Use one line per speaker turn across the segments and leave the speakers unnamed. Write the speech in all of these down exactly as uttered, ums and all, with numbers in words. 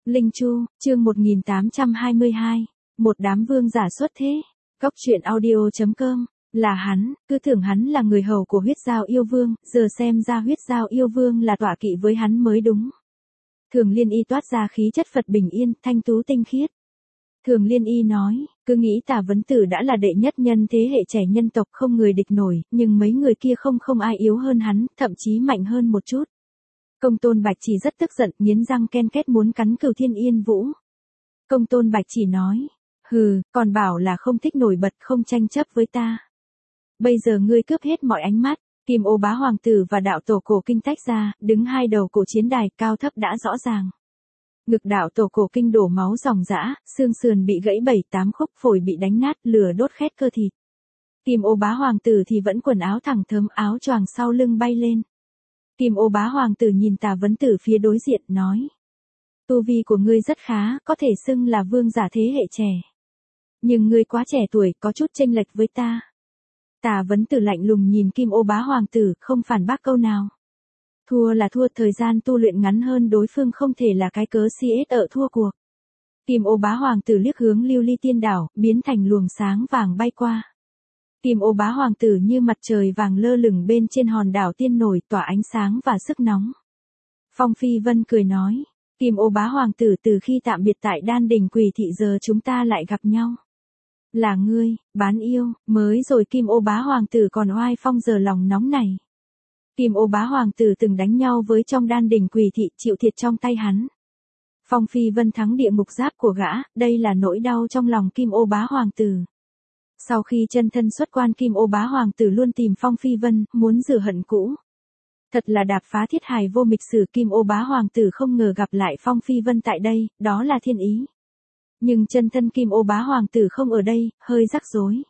Linh Chu, chương một nghìn tám trăm hai mươi hai, một đám vương giả xuất thế. Góc truyện audio.com, là hắn, cứ tưởng hắn là người hầu của huyết giao yêu vương, giờ xem ra huyết giao yêu vương là tọa kỵ với hắn mới đúng. Thường Liên Y toát ra khí chất Phật bình yên, thanh tú tinh khiết. Thường Liên Y nói, cứ nghĩ Tả Vấn Tử đã là đệ nhất nhân thế hệ trẻ nhân tộc không người địch nổi, nhưng mấy người kia không không ai yếu hơn hắn, thậm chí mạnh hơn một chút. Công Tôn Bạch Chỉ rất tức giận, nghiến răng ken két muốn cắn Cửu Thiên Yên Vũ. Công Tôn Bạch Chỉ nói, hừ, còn bảo là không thích nổi bật, không tranh chấp với ta. Bây giờ ngươi cướp hết mọi ánh mắt. Kim Ô Bá Hoàng Tử và đạo tổ cổ kinh tách ra, đứng hai đầu cổ chiến đài, cao thấp đã rõ ràng. Ngực đạo tổ cổ kinh đổ máu ròng rã, xương sườn bị gãy bảy tám khúc, phổi bị đánh nát, lửa đốt khét cơ thịt. Kim Ô Bá Hoàng Tử thì vẫn quần áo thẳng thớm, áo choàng sau lưng bay lên. Kim Ô Bá Hoàng Tử nhìn Tả Vấn Tử phía đối diện, nói. Tu vi của ngươi rất khá, có thể xưng là vương giả thế hệ trẻ. Nhưng ngươi quá trẻ tuổi, có chút chênh lệch với ta. Tả Vấn Tử lạnh lùng nhìn Kim Ô Bá Hoàng Tử, không phản bác câu nào. Thua là thua, thời gian tu luyện ngắn hơn đối phương không thể là cái cớ xê ét ở thua cuộc. Kim Ô Bá Hoàng Tử liếc hướng Lưu Ly Tiên Đảo, biến thành luồng sáng vàng bay qua. Kim Ô Bá Hoàng Tử như mặt trời vàng lơ lửng bên trên hòn đảo tiên nổi, tỏa ánh sáng và sức nóng. Phong Phi Vân cười nói, Kim Ô Bá Hoàng Tử, từ khi tạm biệt tại Đan Đỉnh Quỷ Thị giờ chúng ta lại gặp nhau. Là ngươi, bán yêu, mới rồi Kim Ô Bá Hoàng Tử còn oai phong, giờ lòng nóng này. Kim Ô Bá Hoàng Tử từng đánh nhau với trong Đan Đỉnh Quỷ Thị, chịu thiệt trong tay hắn. Phong Phi Vân thắng địa ngục giáp của gã, đây là nỗi đau trong lòng Kim Ô Bá Hoàng Tử. Sau khi chân thân xuất quan, Kim Ô Bá Hoàng Tử luôn tìm Phong Phi Vân, muốn rửa hận cũ. Thật là đạp phá thiết hài vô mịch sử, Kim Ô Bá Hoàng Tử không ngờ gặp lại Phong Phi Vân tại đây, đó là thiên ý. Nhưng chân thân Kim Ô Bá Hoàng Tử không ở đây, hơi rắc rối.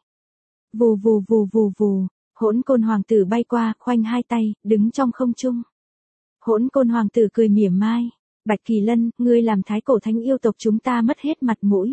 Vù vù vù vù vù, Hỗn Côn Hoàng Tử bay qua, khoanh hai tay, đứng trong không trung. Hỗn Côn Hoàng Tử cười mỉa mai, Bạch Kỳ Lân, ngươi làm thái cổ thánh yêu tộc chúng ta mất hết mặt mũi.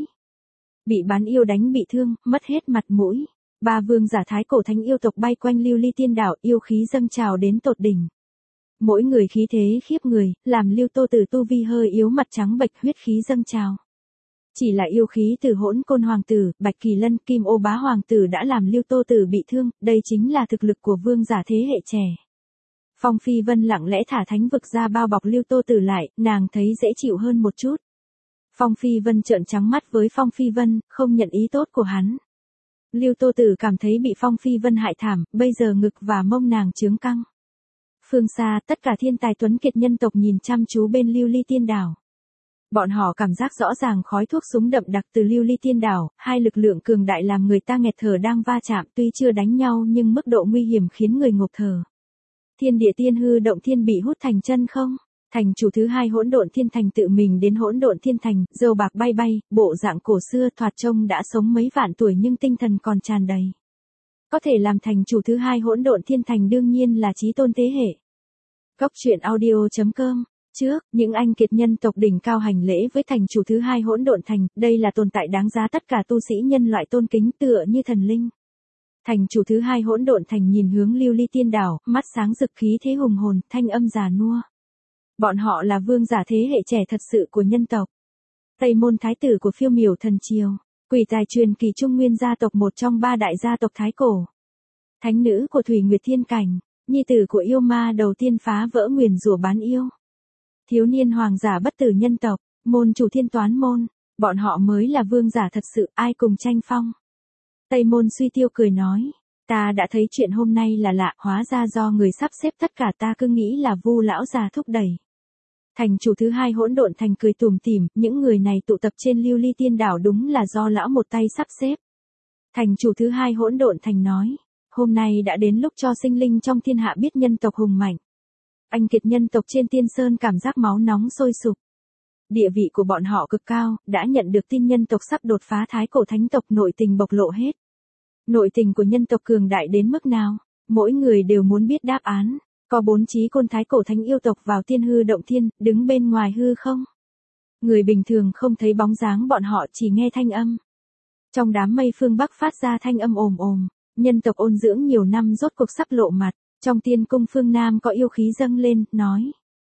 Bị bán yêu đánh bị thương, mất hết mặt mũi. Ba vương giả thái cổ thánh yêu tộc bay quanh Lưu Ly Tiên Đảo, yêu khí dâng trào đến tột đỉnh. Mỗi người khí thế khiếp người, làm Lưu Tô Tử tu vi hơi yếu, mặt trắng bệch, huyết khí dâng trào. Chỉ là yêu khí từ Hỗn Côn Hoàng Tử, Bạch Kỳ Lân, Kim Ô Bá Hoàng Tử đã làm Lưu Tô Tử bị thương, đây chính là thực lực của vương giả thế hệ trẻ. Phong Phi Vân lặng lẽ thả thánh vực ra bao bọc Lưu Tô Tử lại, nàng thấy dễ chịu hơn một chút. Phong Phi Vân trợn trắng mắt với Phong Phi Vân, không nhận ý tốt của hắn. Lưu Tô Tử cảm thấy bị Phong Phi Vân hại thảm, bây giờ ngực và mông nàng chướng căng. Phương xa, tất cả thiên tài tuấn kiệt nhân tộc nhìn chăm chú bên Lưu Ly Tiên Đảo. Bọn họ cảm giác rõ ràng khói thuốc súng đậm đặc từ Lưu Ly Tiên Đảo, hai lực lượng cường đại làm người ta nghẹt thở đang va chạm, tuy chưa đánh nhau nhưng mức độ nguy hiểm khiến người ngộp thở. Thiên địa tiên hư động thiên bị hút thành chân không? Thành chủ thứ hai Hỗn Độn Thiên Thành tự mình đến Hỗn Độn Thiên Thành, râu bạc bay bay, bộ dạng cổ xưa, thoạt trông đã sống mấy vạn tuổi nhưng tinh thần còn tràn đầy. Có thể làm thành chủ thứ hai Hỗn Độn Thiên Thành đương nhiên là chí tôn thế hệ. Góc truyện audio.com. Trước, những anh kiệt nhân tộc đỉnh cao hành lễ với thành chủ thứ hai Hỗn Độn Thành, đây là tồn tại đáng giá tất cả tu sĩ nhân loại tôn kính, tựa như thần linh. Thành chủ thứ hai Hỗn Độn Thành nhìn hướng Lưu Ly Tiên Đảo, mắt sáng rực, khí thế hùng hồn, thanh âm già nua. Bọn họ là vương giả thế hệ trẻ thật sự của nhân tộc. Tây Môn Thái tử của Phiêu Miểu Thần Triều, Quỷ Tài truyền kỳ Trung Nguyên gia tộc, một trong ba đại gia tộc thái cổ. Thánh nữ của Thủy Nguyệt Thiên Cảnh, nhi tử của yêu ma đầu tiên phá vỡ nguyền rủa bán yêu. Thiếu niên hoàng giả bất tử nhân tộc, môn chủ Thiên Toán môn, bọn họ mới là vương giả thật sự, ai cùng tranh phong. Tây Môn Suy Tiêu cười nói, ta đã thấy chuyện hôm nay là lạ, hóa ra do người sắp xếp, tất cả ta cứ nghĩ là Vu lão già thúc đẩy. Thành chủ thứ hai Hỗn Độn Thành cười tủm tỉm, những người này tụ tập trên Lưu Ly Tiên Đảo đúng là do lão một tay sắp xếp. Thành chủ thứ hai Hỗn Độn Thành nói, hôm nay đã đến lúc cho sinh linh trong thiên hạ biết nhân tộc hùng mạnh. Anh kiệt nhân tộc trên Tiên Sơn cảm giác máu nóng sôi sục. Địa vị của bọn họ cực cao, đã nhận được tin nhân tộc sắp đột phá thái cổ thánh tộc, nội tình bộc lộ hết. Nội tình của nhân tộc cường đại đến mức nào, mỗi người đều muốn biết đáp án. Có bốn chí côn thái cổ thánh yêu tộc vào tiên hư động thiên, đứng bên ngoài hư không. Người bình thường không thấy bóng dáng bọn họ, chỉ nghe thanh âm. Trong đám mây phương Bắc phát ra thanh âm ồm ồm, nhân tộc ôn dưỡng nhiều năm rốt cuộc sắp lộ mặt. Trong tiên cung phương Nam có yêu khí dâng lên, nói.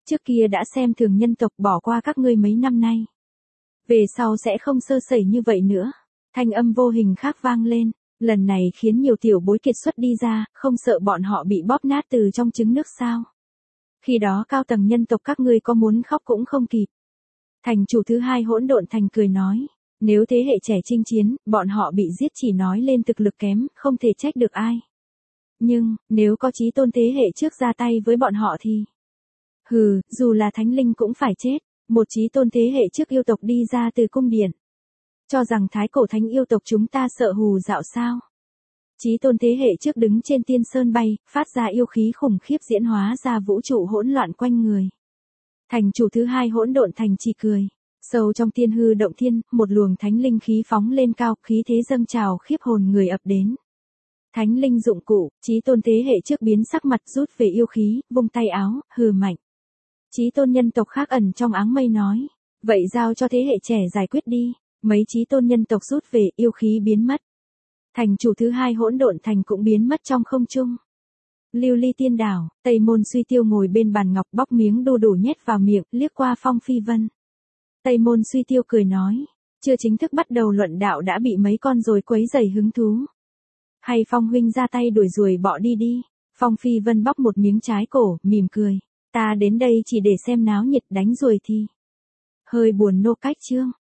Trước kia đã xem thường nhân tộc bỏ qua các ngươi mấy năm nay. Về sau sẽ không sơ sẩy như vậy nữa. Thanh âm vô hình khác vang lên, lần này khiến nhiều tiểu bối kiệt xuất đi ra, không sợ bọn họ bị bóp nát từ trong trứng nước sao. Khi đó cao tầng nhân tộc các ngươi có muốn khóc cũng không kịp. Thành chủ thứ hai Hỗn Độn Thành cười nói, nếu thế hệ trẻ chinh chiến, bọn họ bị giết chỉ nói lên thực lực kém, không thể trách được ai. Nhưng, nếu có chí tôn thế hệ trước ra tay với bọn họ thì... Hừ, dù là thánh linh cũng phải chết, một chí tôn thế hệ trước yêu tộc đi ra từ cung điện. Cho rằng thái cổ thánh yêu tộc chúng ta sợ hù dạo sao. Chí tôn thế hệ trước đứng trên tiên sơn bay, phát ra yêu khí khủng khiếp diễn hóa ra vũ trụ hỗn loạn quanh người. Thành chủ thứ hai Hỗn Độn Thành chỉ cười. Sâu trong tiên hư động thiên, một luồng thánh linh khí phóng lên cao, khí thế dâng trào khiếp hồn người ập đến. Thánh linh dụng cụ, chí tôn thế hệ trước biến sắc mặt rút về yêu khí, vung tay áo, hừ mạnh. Chí tôn nhân tộc khác ẩn trong áng mây nói, vậy giao cho thế hệ trẻ giải quyết đi. Mấy chí tôn nhân tộc rút về, yêu khí biến mất. Thành chủ thứ hai Hỗn Độn Thành cũng biến mất trong không trung. Lưu Ly Tiên Đảo, Tây Môn Suy Tiêu ngồi bên bàn ngọc bóc miếng đu đủ nhét vào miệng, liếc qua Phong Phi Vân. Tây Môn Suy Tiêu cười nói, chưa chính thức bắt đầu luận đạo đã bị mấy con ruồi quấy rầy hứng thú. Hay Phong huynh ra tay đuổi ruồi bỏ đi đi. Phong Phi Vân bóc một miếng trái cổ, mỉm cười, ta đến đây chỉ để xem náo nhiệt, đánh ruồi thì hơi buồn nô cách chương.